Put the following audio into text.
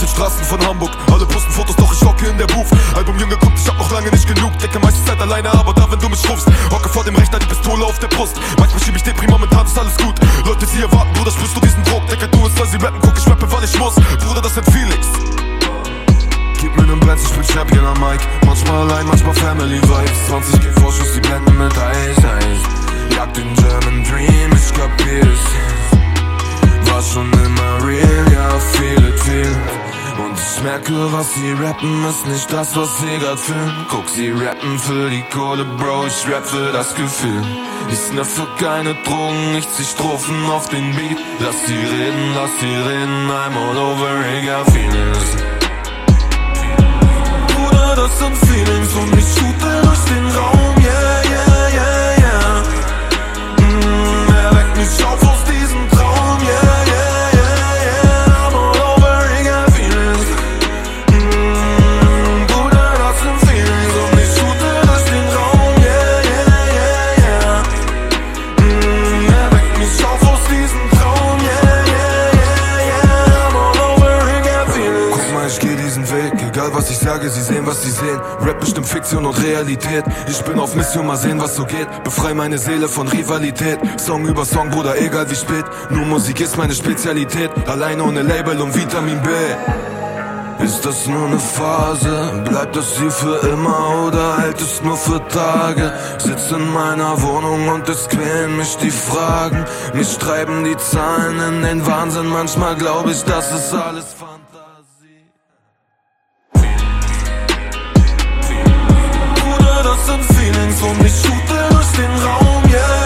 den Straßen von Hamburg. Alle posten Fotos, doch ich hocke in der Booth. Album Junge kommt, ich hab noch lange nicht genug. Decke meiste Zeit alleine, aber da, wenn du mich rufst. Hocke vor dem Rechner, die Pistole auf der Brust. Manchmal schieb ich Depri, momentan ist alles gut. Leute, sie erwarten, Bruder, spürst du diesen Druck? Decke, du es, soll sie rappen, guck, ich rappe, weil ich muss. Bruder, das sind Feelings. Gib mir nen Brenz, ich bin Champion am Mic. Manchmal allein, manchmal Family Vibes. 20G Vorschuss, die blenden mit Eis. Jagd den German Dream, ich kapier's. War schon immer real, ja, viel. Und ich merke, was sie rappen, ist nicht das, was sie grad fühlen. Guck, sie rappen für die Kohle, Bro, ich rap für das Gefühl. Ich sniffe keine Drogen, ich zieh Strophen auf den Beat. Lass sie reden, I'm all over, egal Feelings. Bruder, das sind Feelings und ich shoote durch den Raum, yeah. Er weckt mich auf aus diesem Traum, yeah. I'm all over, egal Feelings. Bruder, das sind Feelings und ich shoote durch den Raum, yeah. Er weckt mich auf aus diesem Traum, yeah. I'm all over, egal Feelings. Guck mal, ich geh diesen Weg, egal was ich sage, sie sehen, was sie sehen. Rap bestimmt Fiktion und Realität. Ich bin auf Mission, mal sehen, was so geht. Befrei meine Seele von Rivalität. Song über Song, Bruder, egal wie spät. Nur Musik ist meine Spezialität. Alleine ohne Label und Vitamin B. Ist das nur eine Phase? Bleibt das hier für immer oder hält es nur für Tage? Sitz in meiner Wohnung und es quälen mich die Fragen. Mich treiben die Zahlen in den Wahnsinn. Manchmal glaube ich, das ist alles Fantasie. Bruder, das sind Feelings und ich shoote durch den Raum, yeah.